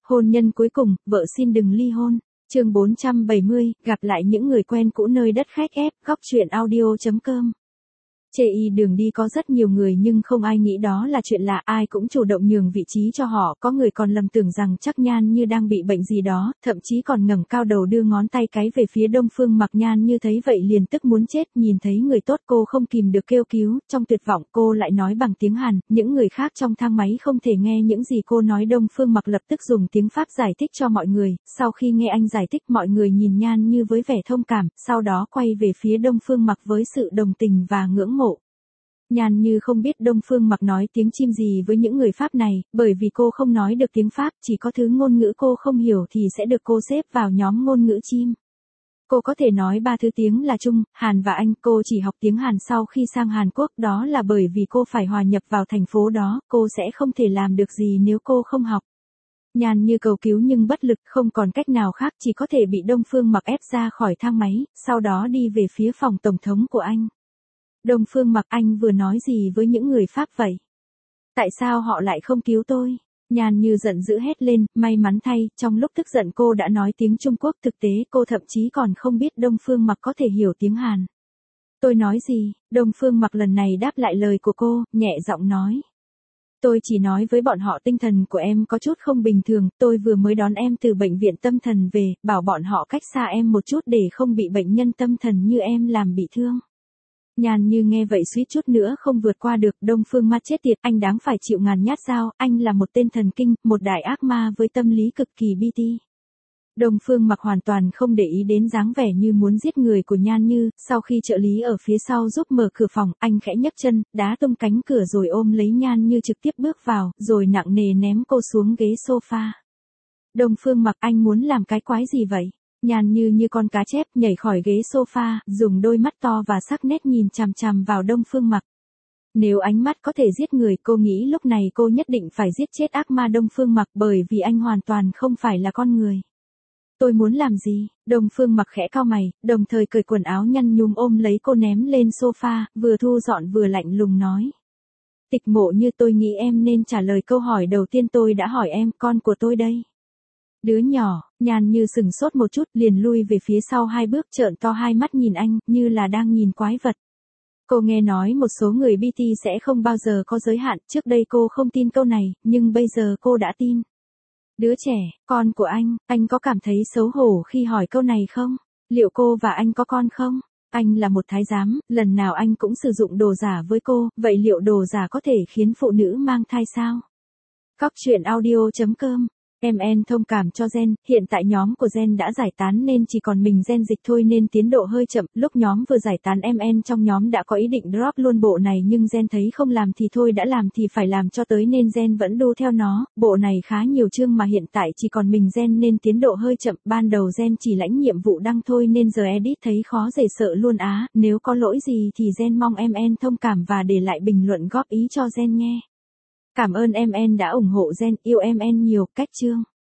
Hôn nhân cuối cùng, vợ xin đừng ly hôn. Chương 470, gặp lại những người quen cũ nơi đất khách ép, góc truyện audio.com. Chê y đường đi có rất nhiều người nhưng không ai nghĩ đó là chuyện lạ, ai cũng chủ động nhường vị trí cho họ, có người còn lầm tưởng rằng chắc Nhan Như đang bị bệnh gì đó, thậm chí còn ngẩng cao đầu đưa ngón tay cái về phía Đông Phương Mặc. Nhan Như thấy vậy liền tức muốn chết, nhìn thấy người tốt cô không kìm được kêu cứu, trong tuyệt vọng cô lại nói bằng tiếng Hàn, những người khác trong thang máy không thể nghe những gì cô nói. Đông Phương Mặc lập tức dùng tiếng Pháp giải thích cho mọi người, sau khi nghe anh giải thích mọi người nhìn Nhan Như với vẻ thông cảm, sau đó quay về phía Đông Phương Mặc với sự đồng tình và ngưỡng mộ. Nhan Như không biết Đông Phương Mặc nói tiếng chim gì với những người Pháp này, bởi vì cô không nói được tiếng Pháp, chỉ có thứ ngôn ngữ cô không hiểu thì sẽ được cô xếp vào nhóm ngôn ngữ chim. Cô có thể nói 3 thứ tiếng là Trung, Hàn và Anh, cô chỉ học tiếng Hàn sau khi sang Hàn Quốc, đó là bởi vì cô phải hòa nhập vào thành phố đó, cô sẽ không thể làm được gì nếu cô không học. Nhan Như cầu cứu nhưng bất lực, không còn cách nào khác, chỉ có thể bị Đông Phương Mặc ép ra khỏi thang máy, sau đó đi về phía phòng tổng thống của anh. Đông Phương Mặc, anh vừa nói gì với những người Pháp vậy? Tại sao họ lại không cứu tôi? Nhan Như giận dữ hét lên, may mắn thay, trong lúc tức giận cô đã nói tiếng Trung Quốc, thực tế cô thậm chí còn không biết Đông Phương Mặc có thể hiểu tiếng Hàn. Tôi nói gì? Đông Phương Mặc lần này đáp lại lời của cô, nhẹ giọng nói. Tôi chỉ nói với bọn họ tinh thần của em có chút không bình thường, tôi vừa mới đón em từ bệnh viện tâm thần về, bảo bọn họ cách xa em một chút để không bị bệnh nhân tâm thần như em làm bị thương. Nhan Như nghe vậy suýt chút nữa không vượt qua được. Đông Phương Mặc chết tiệt, anh đáng phải chịu ngàn nhát dao, anh là một tên thần kinh, một đại ác ma với tâm lý cực kỳ bi ti. Đông Phương Mặc hoàn toàn không để ý đến dáng vẻ như muốn giết người của Nhan Như, sau khi trợ lý ở phía sau giúp mở cửa phòng, anh khẽ nhấc chân, đá tung cánh cửa rồi ôm lấy Nhan Như trực tiếp bước vào, rồi nặng nề ném cô xuống ghế sofa. Đông Phương Mặc, anh muốn làm cái quái gì vậy? Nhan Như như con cá chép nhảy khỏi ghế sofa, dùng đôi mắt to và sắc nét nhìn chằm chằm vào Đông Phương Mặc. Nếu ánh mắt có thể giết người, cô nghĩ lúc này cô nhất định phải giết chết ác ma Đông Phương Mặc, bởi vì anh hoàn toàn không phải là con người. Tôi muốn làm gì? Đông Phương Mặc khẽ cau mày, đồng thời cởi quần áo nhăn nhúm ôm lấy cô ném lên sofa, vừa thu dọn vừa lạnh lùng nói. Tịch Mộ Như, tôi nghĩ em nên trả lời câu hỏi đầu tiên tôi đã hỏi em, con của tôi đây. Đứa nhỏ. Nhan Như sừng sốt một chút, liền lui về phía sau 2 bước, trợn to hai mắt nhìn anh, như là đang nhìn quái vật. Cô nghe nói một số người BT sẽ không bao giờ có giới hạn, trước đây cô không tin câu này, nhưng bây giờ cô đã tin. Đứa trẻ, con của anh có cảm thấy xấu hổ khi hỏi câu này không? Liệu cô và anh có con không? Anh là một thái giám, lần nào anh cũng sử dụng đồ giả với cô, vậy liệu đồ giả có thể khiến phụ nữ mang thai sao? Góc truyện audio.com. MN thông cảm cho Gen, hiện tại nhóm của Gen đã giải tán nên chỉ còn mình Gen Dịch thôi nên tiến độ hơi chậm, lúc nhóm vừa giải tán MN trong nhóm đã có ý định drop luôn bộ này nhưng Gen thấy không làm thì thôi đã làm thì phải làm cho tới nên Gen vẫn đu theo nó, bộ này khá nhiều chương mà hiện tại chỉ còn mình Gen nên tiến độ hơi chậm, ban đầu Gen chỉ lãnh nhiệm vụ đăng thôi nên giờ edit thấy khó dễ sợ luôn á, nếu có lỗi gì thì Gen mong MN thông cảm và để lại bình luận góp ý cho Gen nghe. Cảm ơn MN đã ủng hộ Gen, yêu MN nhiều, cách chương.